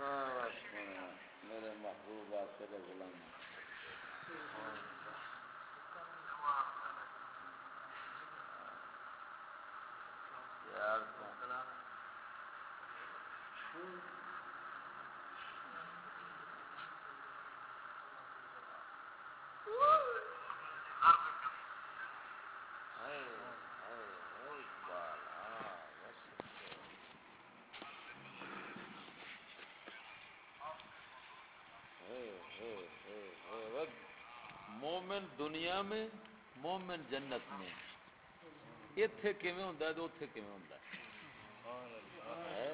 میرے محبوب آخر غلام یار مومن دنیا میں مومن جنت میں ایتھے کیویں ہوندا ہے تے اوتھے کیویں ہوندا ہے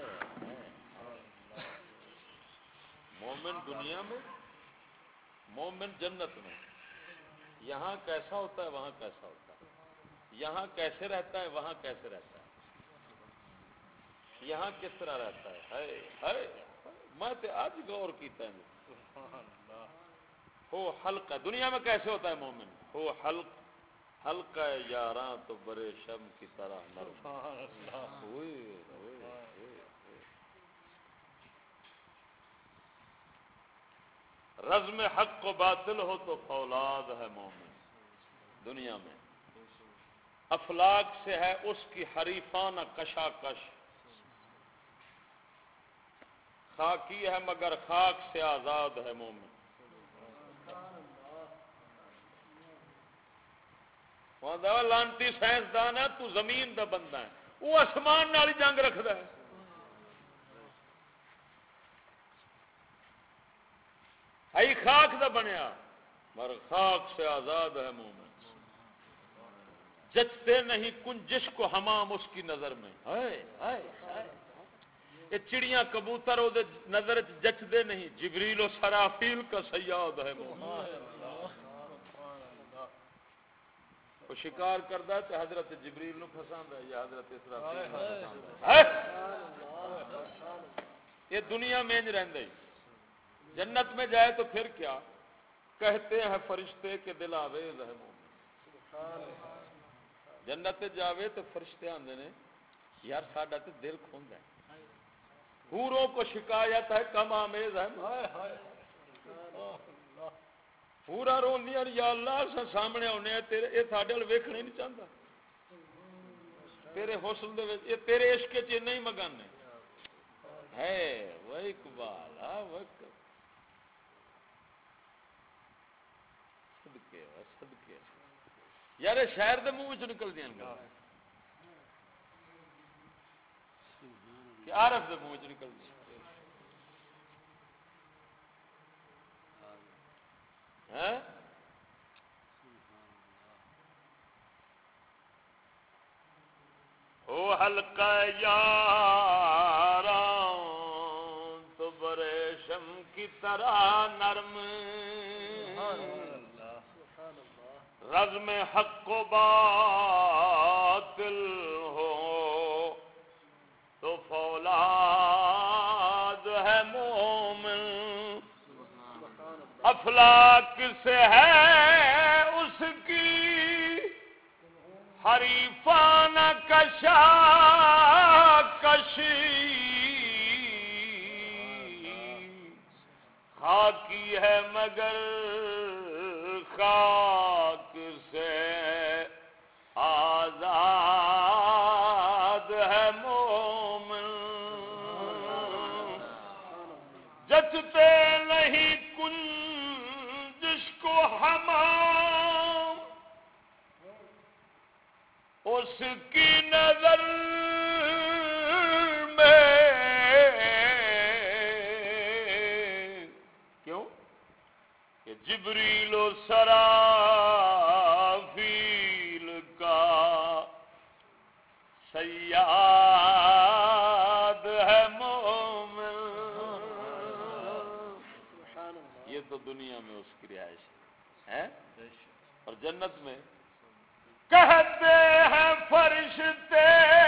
مومن دنیا میں مومن جنت میں یہاں کیسا ہوتا ہے وہاں کیسا ہوتا ہے یہاں کیسے رہتا ہے وہاں کیسے رہتا ہے یہاں کس طرح رہتا ہے ہائے میں تے آج غور کیتا ہے ہو حلقہ دنیا میں کیسے ہوتا ہے مومن ہو حلقہ یاراں تو برے شم کی طرح نرم رزم حق و باطل ہو تو فولاد ہے مومن دنیا میں افلاک سے ہے اس کی حریفانہ کشاکش خاکی ہے مگر خاک سے آزاد ہے مومن لانتی سائنسدان ہے تو زمین دا بندہ ہے وہ آسمان نال جنگ رکھدا ہے ائی خاک دا بنیا مگر خاک سے آزاد ہے مومن جچتے نہیں کنجش کو حمام اس کی نظر میں یہ چڑیاں کبوتر وہ نظر جچدے نہیں جبریل و سرافیل کا صیاد ہے مومن وہ شکار کردا ہے تے حضرت جبریل نو پھساندا ہے یا حضرت اسرافیل نو پھساندا ہے یہ دنیا میں نہیں رہندے جنت میں جائے تو پھر کیا کہتے ہیں فرشتے کہ دل آویز ہے مومن جنت جاوے تو فرشتے آندے نے یار ساڈا تے دل کھوندا ہے حوروں کو شکایت ہے کم آمیز ہے پورا روندیاں یا اللہ اساں سامنے اونے تیرے اے ساڈے ول ویکھنا ہی نہیں چاہندا تیرے حسن دے وچ اے تیرے عشق وچ نہیں مگانے ہے وہ اقبال صدقے یار شہر دے منہ وچ نکل دیاں گلاں کہ عارف دے منہ وچ نکل دی ہیں او حلقہ یاراں تو برے شم کی طرح نرم رزم حق و باطل ہو تو فولاد ہے مومن افلاک سے ہے اس کی حریفانہ کشاکشی خاکی ہے مگر خاک سے آزاد ہے مومن جچتے نہیں کنجش کو حمام اس کی نظر میں کیوں کہ جبریل و سرافیل کا صیاد ہے مومن یہ تو دنیا میں اس کی رہائش ہے اور جنت میں کہتے ہیں فرشتے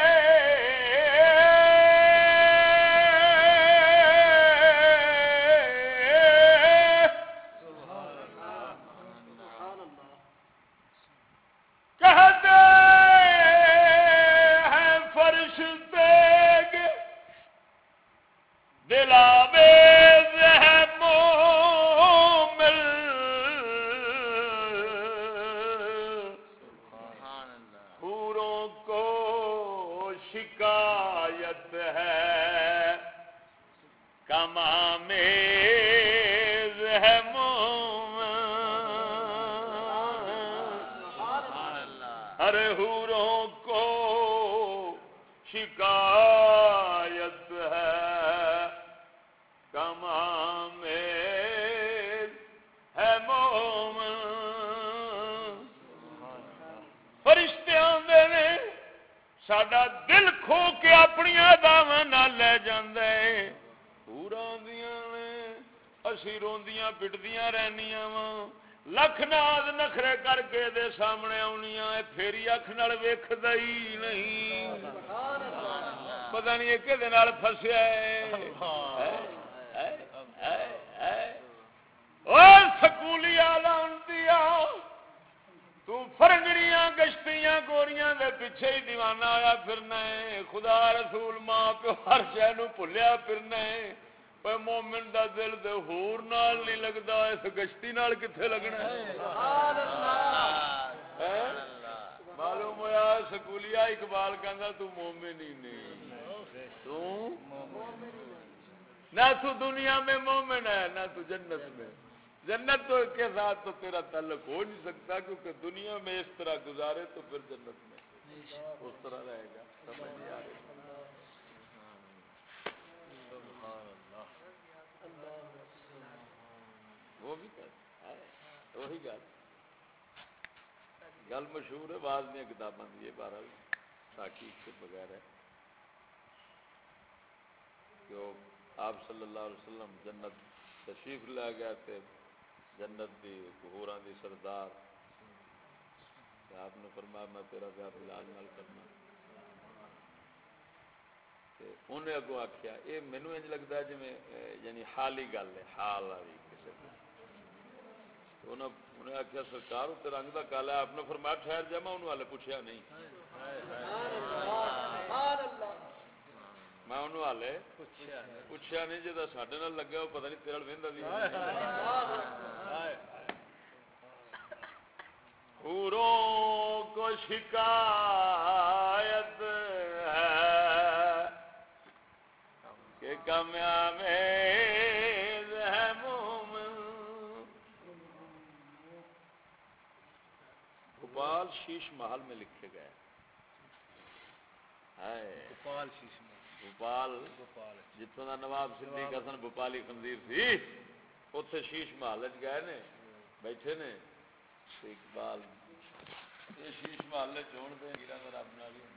کہتے ہیں فرشتے دلاوے شکایت ہے کمامیز ہے مومن ارے حوروں کو شکایت ہے کمامیز ہے مومن فرشتے آندے نے ساڈا دل کھو کے اپنی اداواں نال لے جاندے حوراں آندیاں نے اسی روندیاں پٹدیاں رہنیاں واں لکھ ناز نخرے کر کے دے سامنے آنیاں پھیری اکھ نال ویکھدا ہی نہیں پتہ نہیں کہ دے نال پھسیا ہے او سکولی آلانتیا تو فرنگڑیاں گشتیاں گوریاں دے پیچھے ہی دیوانہ آیا پھرنا ہے خدا رسول ماں پیو ہر شے نو بھلیا پھرنا ہے پر مومن دا دل تے ہور نال نہیں لگدا اس گشتی نال کتھے لگنا ہے سبحان اللہ معلوم ہویا سکولیا اقبال کہندا تو مومن ہی نہیں تو نہ تو دنیا میں مومن ہے نہ تو جنت میں جنت تو کے ساتھ تو تیرا تعلق ہو نہیں سکتا کیونکہ دنیا میں اس طرح گزارے تو پھر جنت میں اس طرح رہے گا سمجھ نہیں آ رہی وہ بھی وہی گل مشہور ہے بعض دیا کتاباں دی بارہ تحقیق کے بغیر ہے کہ آپ صلی اللہ علیہ وسلم جنت تشریف لے گئے تھے جنت دی حوراں دی سردار آپ نے فرمایا میں تیرا بیاہ بلال نال کرنا انہیں اگوں آخیا یہ مینو انج لگتا ہے جی یعنی حالی گل ہے حال والی کسی انہیں آخیا سرکار اتنے رنگ کا کالا آپ نے فرمایا ٹھہر جا میں انہوں والے پوچھا نہیں میں انہوں والے پوچھا نہیں جا سڈے نال لگا وہ پتہ نہیں تیرے وہدا بھی حوروں کو شکایت ہے کہ کامیامیز ہے مومن بھوپال شیش محل میں لکھے گئے بھوپال جتوں کا نواب صدیق حسن بھوپالی خنزیر سی اتے شیش محل گئے نے بیٹھے نے اقبال یہ شیش محل چون دے گرا رب نال